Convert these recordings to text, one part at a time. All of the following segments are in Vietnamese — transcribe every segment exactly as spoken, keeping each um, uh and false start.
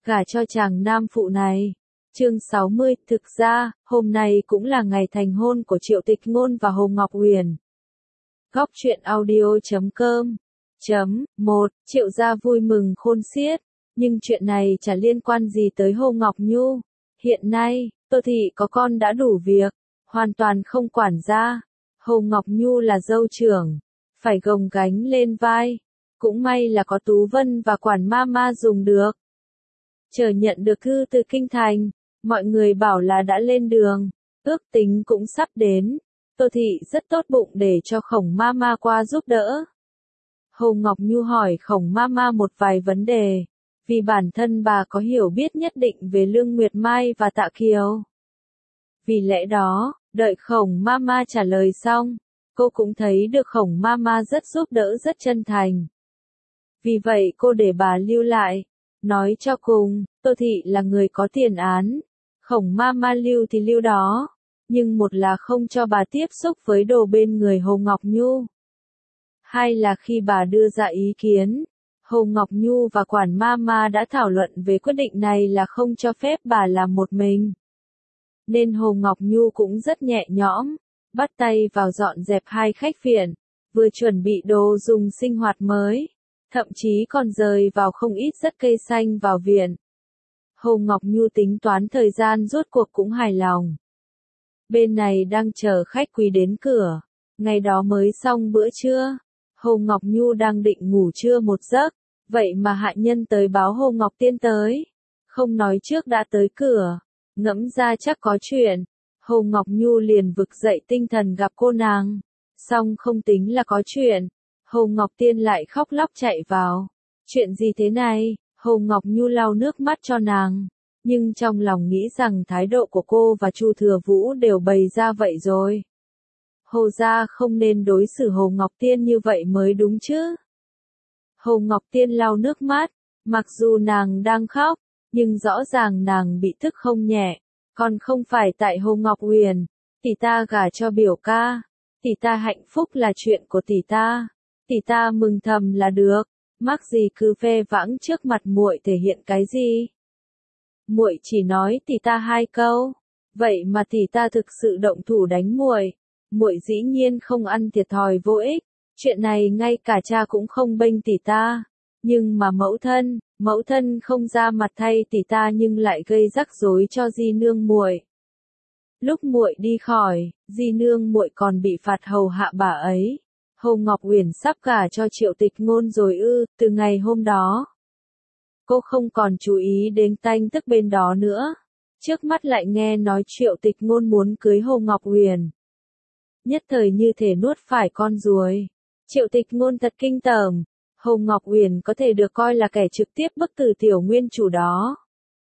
gả cho chàng nam phụ này. Chương sáu mươi, thực ra, hôm nay cũng là ngày thành hôn của Triệu Tịch Ngôn và Hồ Ngọc Uyển. Góc truyện audio chấm com chấm một Triệu gia vui mừng khôn xiết, nhưng chuyện này chả liên quan gì tới Hồ Ngọc Nhu. Hiện nay, Tô Thị có con đã đủ việc, hoàn toàn không quản gia. Hồ Ngọc Nhu là dâu trưởng, phải gồng gánh lên vai. Cũng may là có Tú Vân và quản ma ma dùng được. Chờ nhận được thư từ kinh thành, mọi người bảo là đã lên đường, ước tính cũng sắp đến. Tô Thị rất tốt bụng để cho Khổng ma ma qua giúp đỡ. Hồ Ngọc Nhu hỏi Khổng ma ma một vài vấn đề, vì bản thân bà có hiểu biết nhất định về Lương Nguyệt Mai và Tạ Kiều. Vì lẽ đó, đợi Khổng ma ma trả lời xong, cô cũng thấy được Khổng ma ma rất giúp đỡ, rất chân thành. Vì vậy cô để bà lưu lại, nói cho cùng, Tô Thị là người có tiền án, Khổng ma ma lưu thì lưu đó, nhưng một là không cho bà tiếp xúc với đồ bên người Hồ Ngọc Nhu. Hai là khi bà đưa ra ý kiến, Hồ Ngọc Nhu và quản ma ma đã thảo luận về quyết định này là không cho phép bà làm một mình. Nên Hồ Ngọc Nhu cũng rất nhẹ nhõm, bắt tay vào dọn dẹp hai khách viện, vừa chuẩn bị đồ dùng sinh hoạt mới, thậm chí còn rời vào không ít rất cây xanh vào viện. Hồ Ngọc Nhu tính toán thời gian rốt cuộc cũng hài lòng. Bên này đang chờ khách quý đến cửa, ngày đó mới xong bữa trưa. Hồ Ngọc Nhu đang định ngủ trưa một giấc, vậy mà hạ nhân tới báo Hồ Ngọc Tiên tới, không nói trước đã tới cửa, ngẫm ra chắc có chuyện. Hồ Ngọc Nhu liền vực dậy tinh thần gặp cô nàng, xong không tính là có chuyện, Hồ Ngọc Tiên lại khóc lóc chạy vào. Chuyện gì thế này? Hồ Ngọc Nhu lau nước mắt cho nàng, nhưng trong lòng nghĩ rằng thái độ của cô và Chu Thừa Vũ đều bày ra vậy rồi. Hồ gia không nên đối xử Hồ Ngọc Tiên như vậy mới đúng chứ. Hồ Ngọc Tiên lau nước mắt, mặc dù nàng đang khóc, nhưng rõ ràng nàng bị tức không nhẹ, còn không phải tại Hồ Ngọc Uyển. Tỷ ta gả cho biểu ca, tỷ ta hạnh phúc là chuyện của tỷ ta, tỷ ta mừng thầm là được, mắc gì cứ ve vãng trước mặt muội thể hiện cái gì. Muội chỉ nói tỷ ta hai câu, vậy mà tỷ ta thực sự động thủ đánh muội. Muội dĩ nhiên không ăn thiệt thòi vô ích, chuyện này ngay cả cha cũng không bênh tỷ ta, nhưng mà mẫu thân, mẫu thân không ra mặt thay tỷ ta nhưng lại gây rắc rối cho di nương muội. Lúc muội đi khỏi, di nương muội còn bị phạt hầu hạ bà ấy. Hồ Ngọc Uyển sắp gả cho Triệu Tịch Ngôn rồi ư? Từ ngày hôm đó, cô không còn chú ý đến tanh tức bên đó nữa, trước mắt lại nghe nói Triệu Tịch Ngôn muốn cưới Hồ Ngọc Uyển. Nhất thời như thể nuốt phải con ruồi. Triệu Tịch Ngôn thật kinh tởm, Hồ Ngọc Uyển có thể được coi là kẻ trực tiếp bức tử tiểu nguyên chủ đó,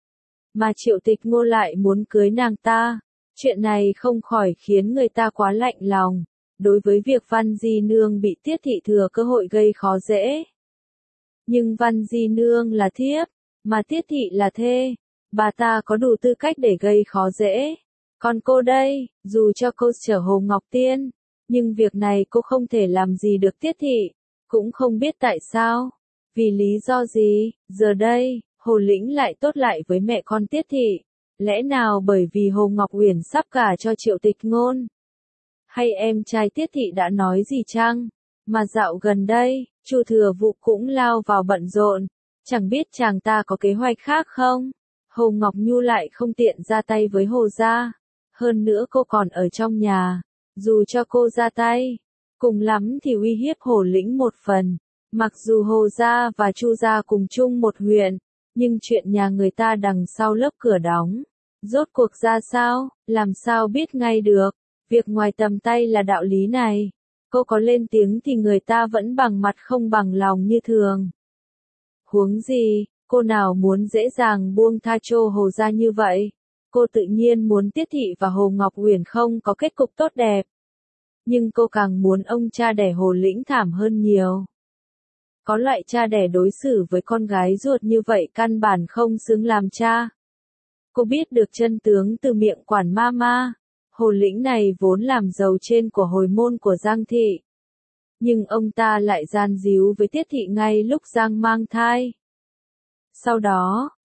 mà Triệu Tịch Ngôn lại muốn cưới nàng ta. Chuyện này không khỏi khiến người ta quá lạnh lòng. Đối với việc Văn Di Nương bị Tiết Thị thừa cơ hội gây khó dễ. Nhưng Văn Di Nương là thiếp, mà Tiết Thị là thê, bà ta có đủ tư cách để gây khó dễ. Còn cô đây, dù cho cô chở Hồ Ngọc Tiên, nhưng việc này cô không thể làm gì được Tiết Thị, cũng không biết tại sao, vì lý do gì. Giờ đây, Hồ Lĩnh lại tốt lại với mẹ con Tiết Thị, lẽ nào bởi vì Hồ Ngọc Uyển sắp gả cho Triệu Tịch Ngôn? Hay em trai Tiết Thị đã nói gì chăng? Mà dạo gần đây, Chu Thừa Vũ cũng lao vào bận rộn, chẳng biết chàng ta có kế hoạch khác không? Hồ Ngọc Nhu lại không tiện ra tay với Hồ gia, hơn nữa cô còn ở trong nhà, dù cho cô ra tay, cùng lắm thì uy hiếp Hồ Lĩnh một phần. Mặc dù Hồ gia và Chu gia cùng chung một huyện, nhưng chuyện nhà người ta đằng sau lớp cửa đóng, rốt cuộc ra sao, làm sao biết ngay được. Việc ngoài tầm tay là đạo lý này, cô có lên tiếng thì người ta vẫn bằng mặt không bằng lòng như thường. Huống gì, cô nào muốn dễ dàng buông tha cho Hồ gia như vậy, cô tự nhiên muốn Tiết Thị và Hồ Ngọc Uyển không có kết cục tốt đẹp. Nhưng cô càng muốn ông cha đẻ Hồ Lĩnh thảm hơn nhiều. Có loại cha đẻ đối xử với con gái ruột như vậy căn bản không xứng làm cha. Cô biết được chân tướng từ miệng quản ma ma. Hồ Lĩnh này vốn làm giàu trên của hồi môn của Giang Thị. Nhưng ông ta lại gian díu với Tiết Thị ngay lúc Giang mang thai. Sau đó,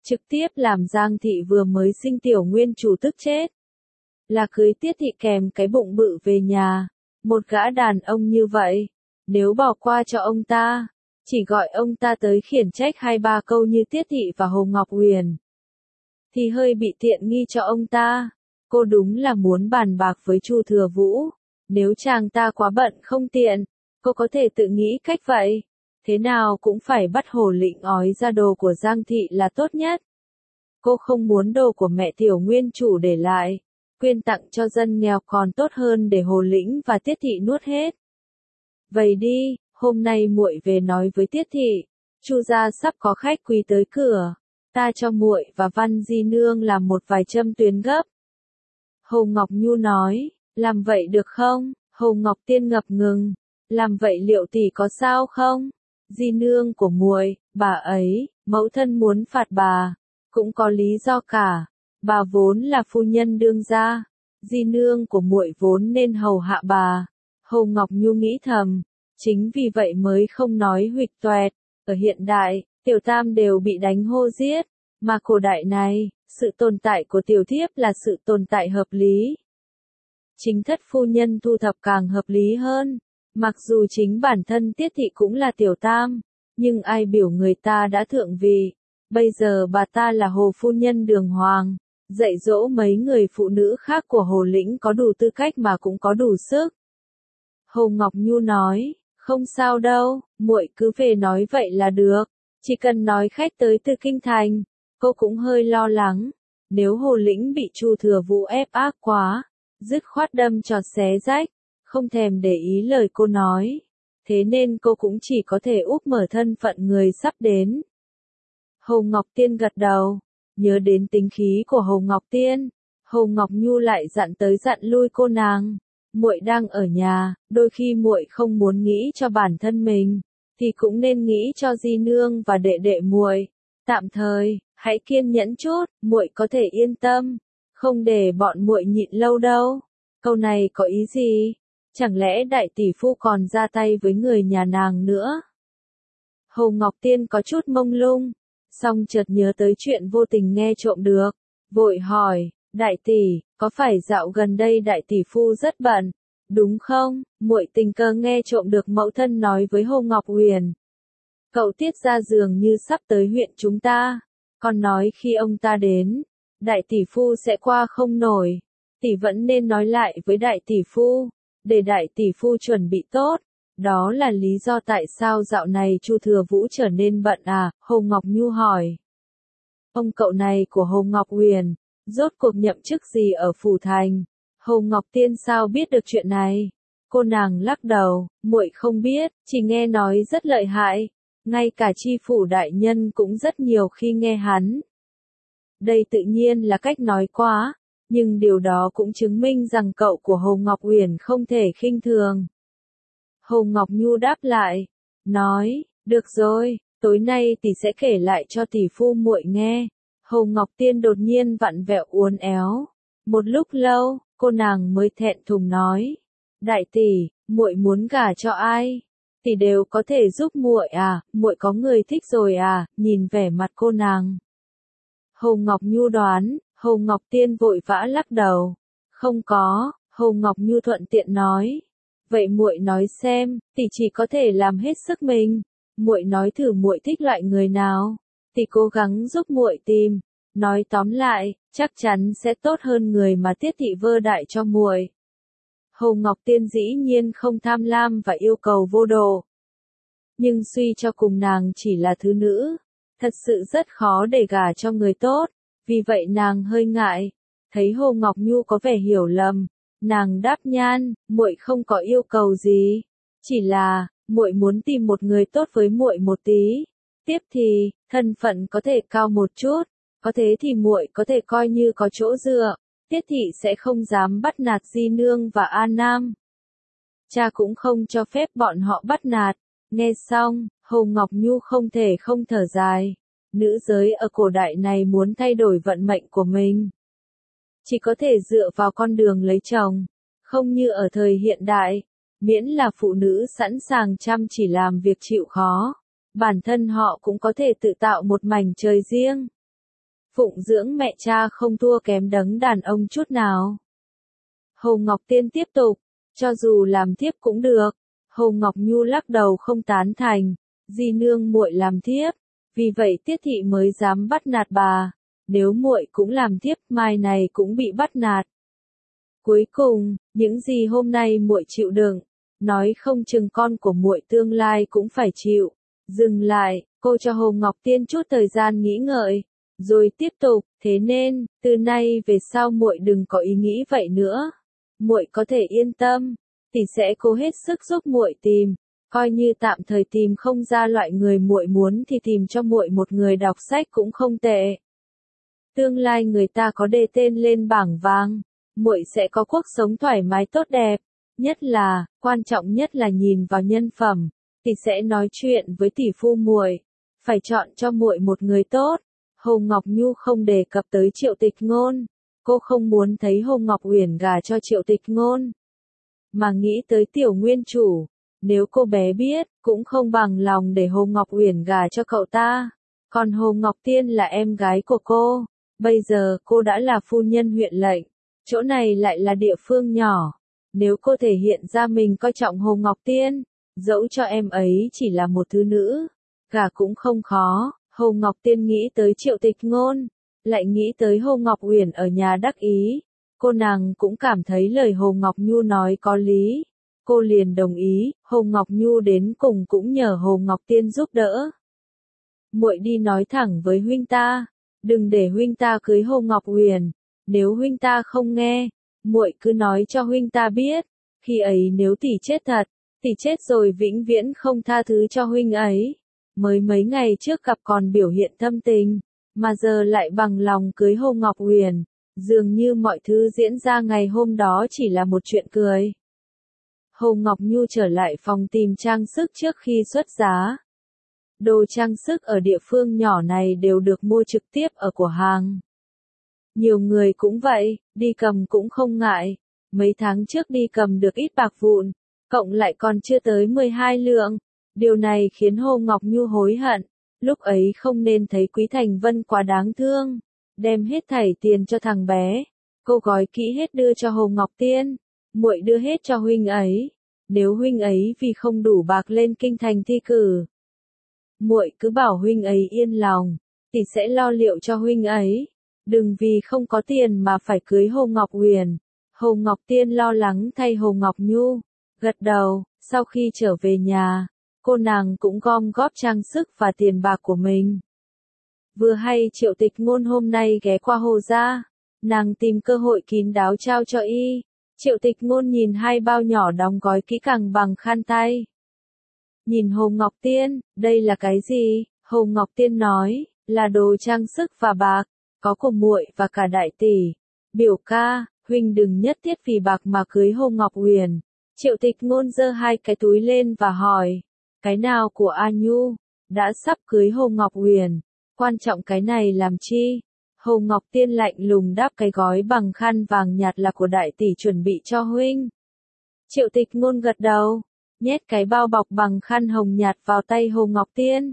trực tiếp làm Giang thị vừa mới sinh tiểu nguyên chủ tức chết. Là cưới Tiết thị kèm cái bụng bự về nhà, một gã đàn ông như vậy, nếu bỏ qua cho ông ta, chỉ gọi ông ta tới khiển trách hai ba câu như Tiết thị và Hồ Ngọc Huyền, thì hơi bị tiện nghi cho ông ta. Cô đúng là muốn bàn bạc với Chu Thừa Vũ, nếu chàng ta quá bận không tiện, cô có thể tự nghĩ cách vậy, thế nào cũng phải bắt Hồ Lĩnh ói ra đồ của Giang thị là tốt nhất. Cô không muốn đồ của mẹ tiểu nguyên chủ để lại, quyên tặng cho dân nghèo còn tốt hơn để Hồ Lĩnh và Tiết thị nuốt hết. Vậy đi, hôm nay muội về nói với Tiết thị, Chu gia sắp có khách quý tới cửa, ta cho muội và Văn Di nương làm một vài châm tuyến gấp. Hồ Ngọc Nhu nói, làm vậy được không? Hồ Ngọc Tiên ngập ngừng, làm vậy liệu tỷ có sao không? Di nương của muội, bà ấy, mẫu thân muốn phạt bà, cũng có lý do cả, bà vốn là phu nhân đương gia, di nương của muội vốn nên hầu hạ bà. Hồ Ngọc Nhu nghĩ thầm, chính vì vậy mới không nói huỵch toẹt, ở hiện đại, tiểu tam đều bị đánh hô giết, mà cổ đại này, sự tồn tại của tiểu thiếp là sự tồn tại hợp lý. Chính thất phu nhân thu thập càng hợp lý hơn, mặc dù chính bản thân Tiết thị cũng là tiểu tam, nhưng ai biểu người ta đã thượng vị, bây giờ bà ta là Hồ phu nhân đường hoàng, dạy dỗ mấy người phụ nữ khác của Hồ Lĩnh có đủ tư cách mà cũng có đủ sức. Hồ Ngọc Nhu nói, không sao đâu, muội cứ về nói vậy là được, chỉ cần nói khách tới từ kinh thành. Cô cũng hơi lo lắng, nếu Hồ Lĩnh bị Chu Thừa Vũ ép ác quá, dứt khoát đâm cho xé rách, không thèm để ý lời cô nói, thế nên cô cũng chỉ có thể úp mở thân phận người sắp đến. Hồ Ngọc Tiên gật đầu, nhớ đến tính khí của Hồ Ngọc Tiên, Hồ Ngọc Nhu lại dặn tới dặn lui cô nàng, muội đang ở nhà, đôi khi muội không muốn nghĩ cho bản thân mình, thì cũng nên nghĩ cho di nương và đệ đệ muội. Tạm thời, hãy kiên nhẫn chút, muội có thể yên tâm, không để bọn muội nhịn lâu đâu. Câu này có ý gì? Chẳng lẽ đại tỷ phu còn ra tay với người nhà nàng nữa? Hồ Ngọc Tiên có chút mông lung, song chợt nhớ tới chuyện vô tình nghe trộm được, vội hỏi, đại tỷ, có phải dạo gần đây đại tỷ phu rất bận, đúng không? Muội tình cờ nghe trộm được mẫu thân nói với Hồ Ngọc Huyền. Cậu Tiết ra dường như sắp tới huyện chúng ta, còn nói khi ông ta đến, đại tỷ phu sẽ qua không nổi, tỷ vẫn nên nói lại với đại tỷ phu, để đại tỷ phu chuẩn bị tốt, đó là lý do tại sao dạo này Chu Thừa Vũ trở nên bận à, Hồ Ngọc Nhu hỏi. Ông cậu này của Hồ Ngọc Huyền, rốt cuộc nhậm chức gì ở Phủ Thành, Hồ Ngọc Tiên sao biết được chuyện này? Cô nàng lắc đầu, muội không biết, chỉ nghe nói rất lợi hại. Ngay cả chi phủ đại nhân cũng rất nhiều khi nghe hắn. Đây tự nhiên là cách nói quá, nhưng điều đó cũng chứng minh rằng cậu của Hồ Ngọc Huyền không thể khinh thường. Hồ Ngọc Nhu đáp lại, nói, được rồi, tối nay tỷ sẽ kể lại cho tỷ phu muội nghe. Hồ Ngọc Tiên đột nhiên vặn vẹo uốn éo. Một lúc lâu, cô nàng mới thẹn thùng nói, đại tỷ, muội muốn gả cho ai? Tỷ đều có thể giúp muội à, muội có người thích rồi à, nhìn vẻ mặt cô nàng. Hồ Ngọc Nhu đoán, Hồ Ngọc Tiên vội vã lắc đầu. Không có, Hồ Ngọc Nhu thuận tiện nói. Vậy muội nói xem, tỷ chỉ có thể làm hết sức mình. Muội nói thử muội thích loại người nào, tỷ cố gắng giúp muội tìm. Nói tóm lại, chắc chắn sẽ tốt hơn người mà Tiết thị vơ đại cho muội. Hồ Ngọc Tiên dĩ nhiên không tham lam và yêu cầu vô độ. Nhưng suy cho cùng nàng chỉ là thứ nữ, thật sự rất khó để gả cho người tốt, vì vậy nàng hơi ngại. Thấy Hồ Ngọc Nhu có vẻ hiểu lầm, nàng đáp nhan, muội không có yêu cầu gì, chỉ là muội muốn tìm một người tốt với muội một tí. Tiếp thì, thân phận có thể cao một chút, có thế thì muội có thể coi như có chỗ dựa. Tiết thị sẽ không dám bắt nạt Di Nương và An Nam. Cha cũng không cho phép bọn họ bắt nạt. Nghe xong, Hồ Ngọc Nhu không thể không thở dài. Nữ giới ở cổ đại này muốn thay đổi vận mệnh của mình, chỉ có thể dựa vào con đường lấy chồng, không như ở thời hiện đại, miễn là phụ nữ sẵn sàng chăm chỉ làm việc chịu khó, bản thân họ cũng có thể tự tạo một mảnh trời riêng. phụng dưỡng mẹ cha không thua kém đấng đàn ông chút nào. Hồ Ngọc Tiên tiếp tục, cho dù làm thiếp cũng được. Hồ Ngọc Nhu lắc đầu không tán thành, di nương muội làm thiếp, vì vậy Tiết thị mới dám bắt nạt bà, nếu muội cũng làm thiếp, mai này cũng bị bắt nạt. Cuối cùng, những gì hôm nay muội chịu đựng, nói không chừng con của muội tương lai cũng phải chịu. Dừng lại, cô cho Hồ Ngọc Tiên chút thời gian nghĩ ngợi, rồi tiếp tục, thế nên, từ nay về sau muội đừng có ý nghĩ vậy nữa. Muội có thể yên tâm, tỷ sẽ cố hết sức giúp muội tìm, coi như tạm thời tìm không ra loại người muội muốn thì tìm cho muội một người đọc sách cũng không tệ. Tương lai người ta có đề tên lên bảng vàng, muội sẽ có cuộc sống thoải mái tốt đẹp, nhất là, quan trọng nhất là nhìn vào nhân phẩm, tỷ sẽ nói chuyện với tỷ phu muội, phải chọn cho muội một người tốt. Hồ Ngọc Nhu không đề cập tới Triệu Tịch Ngôn, cô không muốn thấy Hồ Ngọc Uyển gả cho Triệu Tịch Ngôn, mà nghĩ tới Tiểu Nguyên chủ, nếu cô bé biết, cũng không bằng lòng để Hồ Ngọc Uyển gả cho cậu ta. Còn Hồ Ngọc Tiên là em gái của cô, bây giờ cô đã là phu nhân huyện lệnh, chỗ này lại là địa phương nhỏ, nếu cô thể hiện ra mình coi trọng Hồ Ngọc Tiên, dẫu cho em ấy chỉ là một thứ nữ, gả cũng không khó. Hồ Ngọc Tiên nghĩ tới Triệu Tịch Ngôn, lại nghĩ tới Hồ Ngọc Uyển ở nhà đắc ý, cô nàng cũng cảm thấy lời Hồ Ngọc Nhu nói có lý, cô liền đồng ý. Hồ Ngọc Nhu đến cùng cũng nhờ Hồ Ngọc Tiên giúp đỡ. Muội đi nói thẳng với huynh ta, đừng để huynh ta cưới Hồ Ngọc Uyển, nếu huynh ta không nghe, muội cứ nói cho huynh ta biết, khi ấy nếu tỷ chết thật, tỷ chết rồi vĩnh viễn không tha thứ cho huynh ấy. Mới mấy ngày trước gặp còn biểu hiện thâm tình, mà giờ lại bằng lòng cưới Hồ Ngọc Uyển, dường như mọi thứ diễn ra ngày hôm đó chỉ là một chuyện cười. Hồ Ngọc Nhu trở lại phòng tìm trang sức trước khi xuất giá. Đồ trang sức ở địa phương nhỏ này đều được mua trực tiếp ở cửa hàng. Nhiều người cũng vậy, đi cầm cũng không ngại. Mấy tháng trước đi cầm được ít bạc vụn, cộng lại còn chưa tới mười hai lượng. Điều này khiến Hồ Ngọc Nhu hối hận, lúc ấy không nên thấy Quý Thành Vân quá đáng thương, đem hết thảy tiền cho thằng bé. Cô gói kỹ hết đưa cho Hồ Ngọc Tiên, muội đưa hết cho huynh ấy, nếu huynh ấy vì không đủ bạc lên kinh thành thi cử, muội cứ bảo huynh ấy yên lòng, tỷ sẽ lo liệu cho huynh ấy, đừng vì không có tiền mà phải cưới Hồ Ngọc Uyển. Hồ Ngọc Tiên lo lắng thay Hồ Ngọc Nhu, gật đầu. Sau khi trở về nhà, cô nàng cũng gom góp trang sức và tiền bạc của mình. Vừa hay Triệu Tịch Ngôn hôm nay ghé qua Hồ gia, nàng tìm cơ hội kín đáo trao cho y. Triệu Tịch Ngôn nhìn hai bao nhỏ đóng gói kỹ càng bằng khăn tay. Nhìn Hồ Ngọc Tiên, đây là cái gì? Hồ Ngọc Tiên nói, là đồ trang sức và bạc, có của muội và cả đại tỷ. Biểu ca, huynh đừng nhất thiết vì bạc mà cưới Hồ Ngọc Uyển. Triệu Tịch Ngôn giơ hai cái túi lên và hỏi, cái nào của A Nhu? Đã sắp cưới Hồ Ngọc Uyển, quan trọng cái này làm chi? Hồ Ngọc Tiên lạnh lùng đáp, cái gói bằng khăn vàng nhạt là của đại tỷ chuẩn bị cho huynh. Triệu Tịch Ngôn gật đầu, nhét cái bao bọc bằng khăn hồng nhạt vào tay Hồ Ngọc Tiên.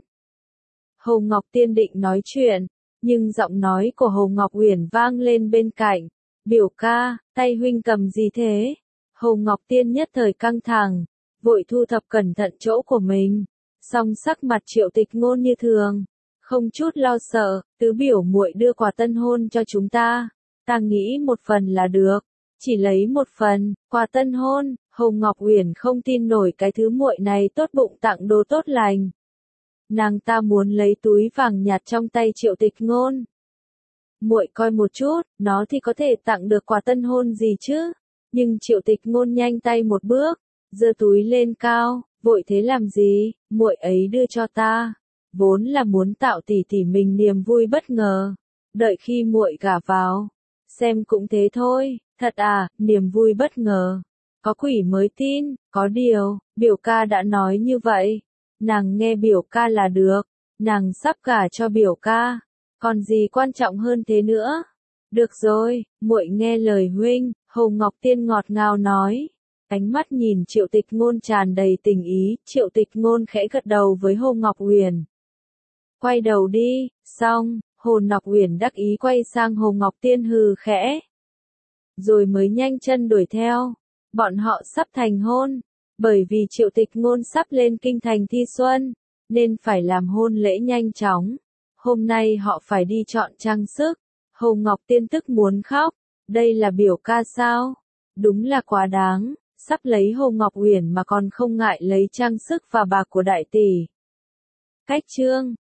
Hồ Ngọc Tiên định nói chuyện, nhưng giọng nói của Hồ Ngọc Uyển vang lên bên cạnh. Biểu ca, tay huynh cầm gì thế? Hồ Ngọc Tiên nhất thời căng thẳng, vội thu thập cẩn thận chỗ của mình. Song sắc mặt Triệu Tịch Ngôn như thường, không chút lo sợ, tứ biểu muội đưa quà tân hôn cho chúng ta. Ta nghĩ một phần là được, chỉ lấy một phần, quà tân hôn. Hồ Ngọc Uyển không tin nổi cái thứ muội này tốt bụng tặng đồ tốt lành. Nàng ta muốn lấy túi vàng nhạt trong tay Triệu Tịch Ngôn. Muội coi một chút, nó thì có thể tặng được quà tân hôn gì chứ? Nhưng Triệu Tịch Ngôn nhanh tay một bước, giơ túi lên cao, vội thế làm gì? Muội ấy đưa cho ta, vốn là muốn tạo tỷ tỷ mình niềm vui bất ngờ, đợi khi muội gả vào, xem cũng thế thôi. Thật à, niềm vui bất ngờ. Có quỷ mới tin, có điều, biểu ca đã nói như vậy, nàng nghe biểu ca là được, nàng sắp gả cho biểu ca, còn gì quan trọng hơn thế nữa. Được rồi, muội nghe lời huynh. Hồ Ngọc Tiên ngọt ngào nói, ánh mắt nhìn Triệu Tịch Ngôn tràn đầy tình ý. Triệu Tịch Ngôn khẽ gật đầu với Hồ Ngọc Uyển, quay đầu đi. Xong, Hồ Ngọc Uyển đắc ý quay sang Hồ Ngọc Tiên hừ khẽ. Rồi mới nhanh chân đuổi theo. Bọn họ sắp thành hôn. Bởi vì Triệu Tịch Ngôn sắp lên kinh thành thi xuân, nên phải làm hôn lễ nhanh chóng. Hôm nay họ phải đi chọn trang sức. Hồ Ngọc Tiên tức muốn khóc. Đây là biểu ca sao? Đúng là quá đáng. Sắp lấy Hồ Ngọc Uyển mà còn không ngại lấy trang sức và bạc của đại tỷ. Cách chương